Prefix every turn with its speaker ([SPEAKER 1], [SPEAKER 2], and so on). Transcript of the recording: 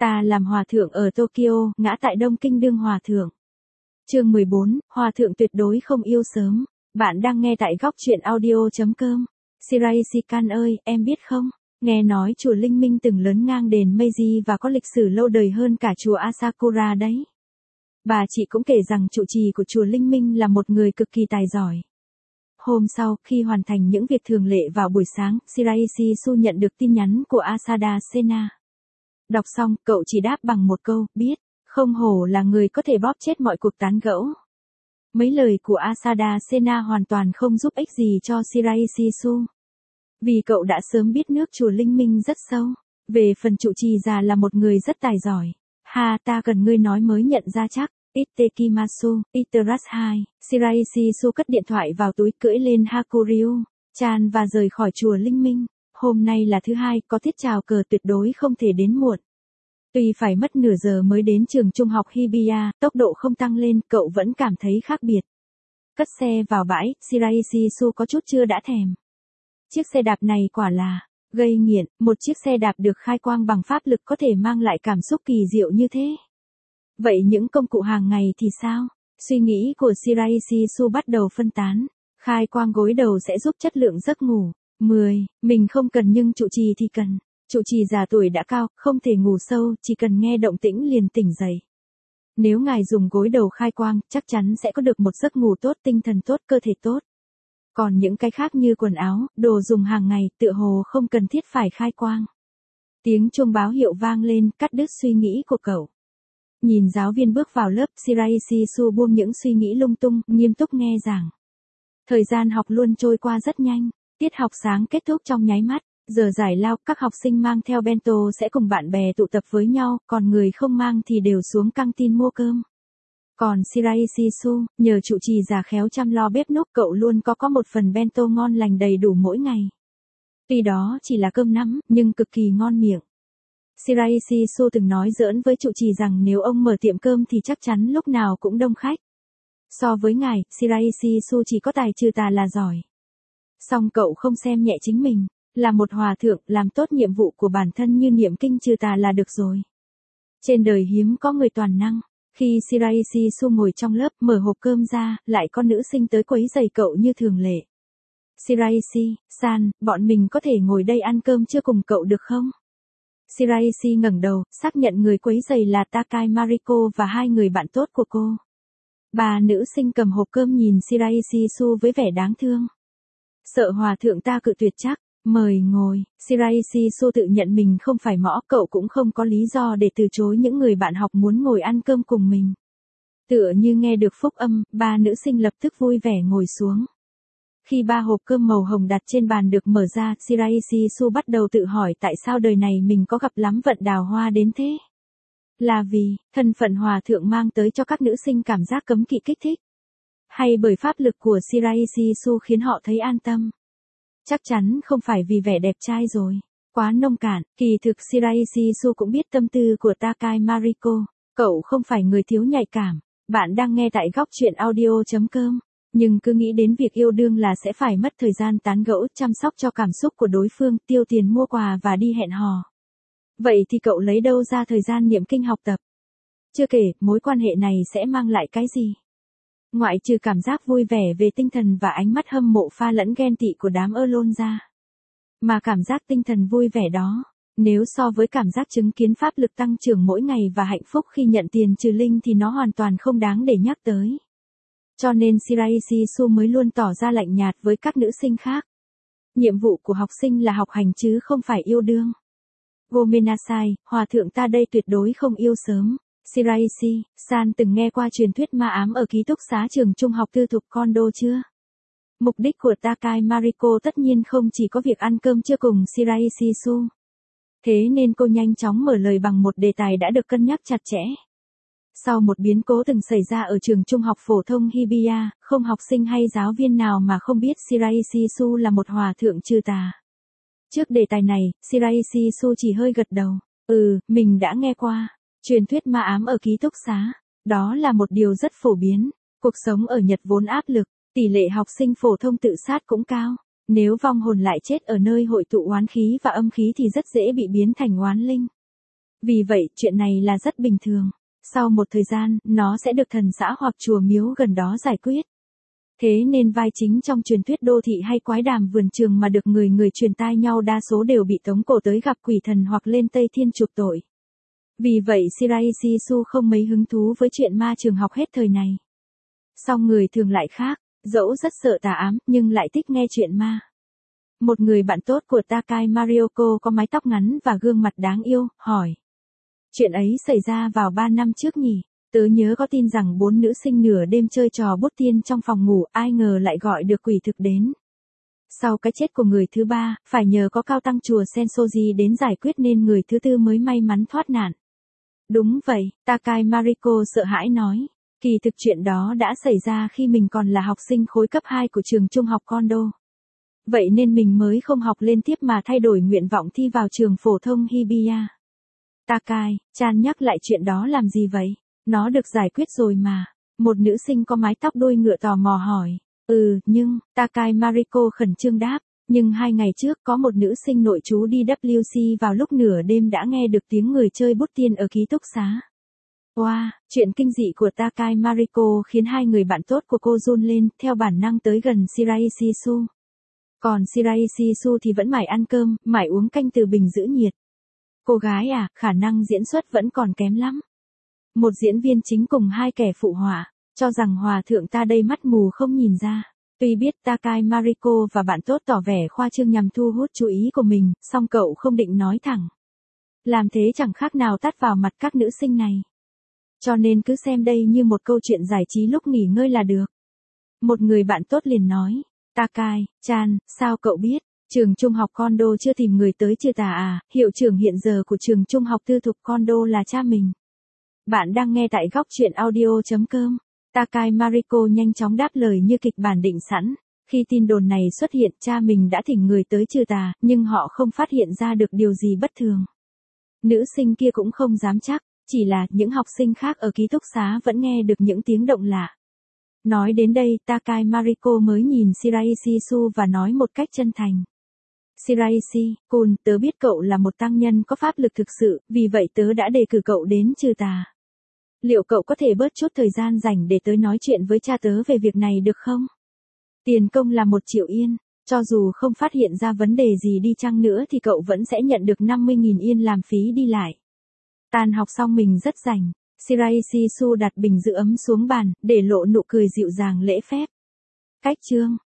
[SPEAKER 1] Ta làm hòa thượng ở Tokyo, ngã tại Đông Kinh đương hòa thượng. Chương 14, hòa thượng tuyệt đối không yêu sớm. Bạn đang nghe tại góc truyện audio.com. Shiraishi-kan ơi, em biết không? Nghe nói chùa Linh Minh từng lớn ngang đền Meiji và có lịch sử lâu đời hơn cả chùa Asakura đấy. Bà chị cũng kể rằng trụ trì của chùa Linh Minh là một người cực kỳ tài giỏi. Hôm sau, khi hoàn thành những việc thường lệ vào buổi sáng, Shiraishi Su nhận được tin nhắn của Asada Sena. Đọc xong, cậu chỉ đáp bằng một câu, biết, không hổ là người có thể bóp chết mọi cuộc tán gẫu. Mấy lời của Asada Sena hoàn toàn không giúp ích gì cho Shiraishi Su. Vì cậu đã sớm biết nước chùa Linh Minh rất sâu. Về phần trụ trì già là một người rất tài giỏi. Ha, ta cần ngươi nói mới nhận ra chắc. Itekimasu, Iteras 2, Shiraishi Su cất điện thoại vào túi cưỡi lên Hakuryu, Chan và rời khỏi chùa Linh Minh. Hôm nay là thứ hai, có tiết chào cờ tuyệt đối không thể đến muộn. Tuy phải mất nửa giờ mới đến trường trung học Hibiya, tốc độ không tăng lên, cậu vẫn cảm thấy khác biệt. Cất xe vào bãi, Shiraishi Su có chút chưa đã thèm. Chiếc xe đạp này quả là gây nghiện, một chiếc xe đạp được khai quang bằng pháp lực có thể mang lại cảm xúc kỳ diệu như thế. Vậy những công cụ hàng ngày thì sao? Suy nghĩ của Shiraishi Su bắt đầu phân tán. Khai quang gối đầu sẽ giúp chất lượng giấc ngủ. 10. Mình không cần nhưng trụ trì thì cần. Trụ trì già tuổi đã cao, không thể ngủ sâu, chỉ cần nghe động tĩnh liền tỉnh dậy. Nếu ngài dùng gối đầu khai quang, chắc chắn sẽ có được một giấc ngủ tốt, tinh thần tốt, cơ thể tốt. Còn những cái khác như quần áo, đồ dùng hàng ngày, tựa hồ không cần thiết phải khai quang. Tiếng chuông báo hiệu vang lên, cắt đứt suy nghĩ của cậu. Nhìn giáo viên bước vào lớp, Shiraishi Su buông những suy nghĩ lung tung, nghiêm túc nghe giảng. Thời gian học luôn trôi qua rất nhanh, tiết học sáng kết thúc trong nháy mắt, giờ giải lao, các học sinh mang theo bento sẽ cùng bạn bè tụ tập với nhau, còn người không mang thì đều xuống căng tin mua cơm. Còn Shiraishi Su, nhờ trụ trì già khéo chăm lo bếp núc, cậu luôn có một phần bento ngon lành đầy đủ mỗi ngày. Tuy đó chỉ là cơm nắm, nhưng cực kỳ ngon miệng. Shiraishi Su từng nói giỡn với trụ trì rằng nếu ông mở tiệm cơm thì chắc chắn lúc nào cũng đông khách. So với ngài, Shiraishi Su chỉ có tài trừ tà là giỏi. Song cậu không xem nhẹ chính mình, là một hòa thượng, làm tốt nhiệm vụ của bản thân như niệm kinh trừ tà là được rồi. Trên đời hiếm có người toàn năng. Khi Shiraishi Su ngồi trong lớp mở hộp cơm ra, lại có nữ sinh tới quấy rầy cậu như thường lệ. Shiraishi-san, bọn mình có thể ngồi đây ăn cơm trưa cùng cậu được không? Shiraishi ngẩng đầu, xác nhận người quấy rầy là Takai Mariko và hai người bạn tốt của cô. Bà nữ sinh cầm hộp cơm nhìn Shiraishi Su với vẻ đáng thương. Sợ hòa thượng ta cự tuyệt chắc, mời ngồi. Shiraishi Su tự nhận mình không phải mõ, cậu cũng không có lý do để từ chối những người bạn học muốn ngồi ăn cơm cùng mình. Tựa như nghe được phúc âm, ba nữ sinh lập tức vui vẻ ngồi xuống. Khi ba hộp cơm màu hồng đặt trên bàn được mở ra, Shiraishi Su bắt đầu tự hỏi tại sao đời này mình có gặp lắm vận đào hoa đến thế. Là vì, thân phận hòa thượng mang tới cho các nữ sinh cảm giác cấm kỵ kích thích. Hay bởi pháp lực của Shiraishi Su khiến họ thấy an tâm. Chắc chắn không phải vì vẻ đẹp trai rồi. Quá nông cạn, kỳ thực Shiraishi Su cũng biết tâm tư của Takai Mariko. Cậu không phải người thiếu nhạy cảm. Bạn đang nghe tại góc truyện audio.com. Nhưng cứ nghĩ đến việc yêu đương là sẽ phải mất thời gian tán gẫu, chăm sóc cho cảm xúc của đối phương, tiêu tiền mua quà và đi hẹn hò. Vậy thì cậu lấy đâu ra thời gian niệm kinh học tập? Chưa kể, mối quan hệ này sẽ mang lại cái gì? Ngoại trừ cảm giác vui vẻ về tinh thần và ánh mắt hâm mộ pha lẫn ghen tị của đám Erlon ra. Mà cảm giác tinh thần vui vẻ đó, nếu so với cảm giác chứng kiến pháp lực tăng trưởng mỗi ngày và hạnh phúc khi nhận tiền trừ linh thì nó hoàn toàn không đáng để nhắc tới. Cho nên Shiraishi Su mới luôn tỏ ra lạnh nhạt với các nữ sinh khác. Nhiệm vụ của học sinh là học hành chứ không phải yêu đương. Gomenasai, hòa thượng ta đây tuyệt đối không yêu sớm. Shiraishi-san từng nghe qua truyền thuyết ma ám ở ký túc xá trường trung học tư thục Kondo chưa? Mục đích của Takai Mariko tất nhiên không chỉ có việc ăn cơm trưa cùng Shiraishi Su. Thế nên cô nhanh chóng mở lời bằng một đề tài đã được cân nhắc chặt chẽ. Sau một biến cố từng xảy ra ở trường trung học phổ thông Hibiya, không học sinh hay giáo viên nào mà không biết Shiraishi Su là một hòa thượng trừ tà. Trước đề tài này, Shiraishi Su chỉ hơi gật đầu. Mình đã nghe qua. Truyền thuyết ma ám ở ký túc xá. Đó là một điều rất phổ biến. Cuộc sống ở Nhật vốn áp lực, tỷ lệ học sinh phổ thông tự sát cũng cao. Nếu vong hồn lại chết ở nơi hội tụ oán khí và âm khí thì rất dễ bị biến thành oán linh. Vì vậy, chuyện này là rất bình thường. Sau một thời gian, nó sẽ được thần xã hoặc chùa miếu gần đó giải quyết. Thế nên vai chính trong truyền thuyết đô thị hay quái đàm vườn trường mà được người người truyền tai nhau đa số đều bị tống cổ tới gặp quỷ thần hoặc lên Tây Thiên chuộc tội. Vì vậy Shiraishi Su không mấy hứng thú với chuyện ma trường học hết thời này. Song người thường lại khác, dẫu rất sợ tà ám nhưng lại thích nghe chuyện ma. Một người bạn tốt của Takai Marioko có mái tóc ngắn và gương mặt đáng yêu, hỏi. Chuyện ấy xảy ra vào 3 năm trước nhỉ? Tớ nhớ có tin rằng 4 nữ sinh nửa đêm chơi trò bút tiên trong phòng ngủ, ai ngờ lại gọi được quỷ thực đến. Sau cái chết của người thứ 3, phải nhờ có cao tăng chùa Sensoji đến giải quyết nên người thứ 4 mới may mắn thoát nạn. Đúng vậy, Takai Mariko sợ hãi nói. Kỳ thực chuyện đó đã xảy ra khi mình còn là học sinh khối cấp 2 của trường trung học Kondo. Vậy nên mình mới không học lên tiếp mà thay đổi nguyện vọng thi vào trường phổ thông Hibiya. Takai-chan nhắc lại chuyện đó làm gì vậy? Nó được giải quyết rồi mà. Một nữ sinh có mái tóc đuôi ngựa tò mò hỏi. Nhưng, Takai Mariko khẩn trương đáp. Nhưng 2 ngày trước có một nữ sinh nội trú đi WC vào lúc nửa đêm đã nghe được tiếng người chơi bút tiên ở ký túc xá. Wow, chuyện kinh dị của Takai Mariko khiến 2 người bạn tốt của cô run lên, theo bản năng tới gần Shiraishi Su. Còn Shiraishi Su thì vẫn mải ăn cơm, mải uống canh từ bình giữ nhiệt. Cô gái à, khả năng diễn xuất vẫn còn kém lắm. Một diễn viên chính cùng 2 kẻ phụ họa, cho rằng hòa thượng ta đây mắt mù không nhìn ra. Tuy biết Takai Mariko và bạn tốt tỏ vẻ khoa trương nhằm thu hút chú ý của mình, song cậu không định nói thẳng. Làm thế chẳng khác nào tát vào mặt các nữ sinh này. Cho nên cứ xem đây như một câu chuyện giải trí lúc nghỉ ngơi là được. Một người bạn tốt liền nói. Takai-chan, sao cậu biết? Trường trung học Kondo chưa tìm người tới trừ tà à? Hiệu trưởng hiện giờ của trường trung học tư thục Kondo là cha mình. Bạn đang nghe tại góc truyện audio.com. Takai Mariko nhanh chóng đáp lời như kịch bản định sẵn. Khi tin đồn này xuất hiện, cha mình đã thỉnh người tới trừ tà, nhưng họ không phát hiện ra được điều gì bất thường. Nữ sinh kia cũng không dám chắc, chỉ là những học sinh khác ở ký túc xá vẫn nghe được những tiếng động lạ. Nói đến đây, Takai Mariko mới nhìn Shiraishi Su và nói một cách chân thành. Shiraishi-kun, tớ biết cậu là một tăng nhân có pháp lực thực sự, vì vậy tớ đã đề cử cậu đến trừ tà. Liệu cậu có thể bớt chút thời gian dành để tớ nói chuyện với cha tớ về việc này được không? Tiền công là 1 triệu yên, cho dù không phát hiện ra vấn đề gì đi chăng nữa thì cậu vẫn sẽ nhận được 50.000 yên làm phí đi lại. Tan học xong mình rất rảnh. Shiraishi Su đặt bình giữ ấm xuống bàn, để lộ nụ cười dịu dàng lễ phép. Cách chương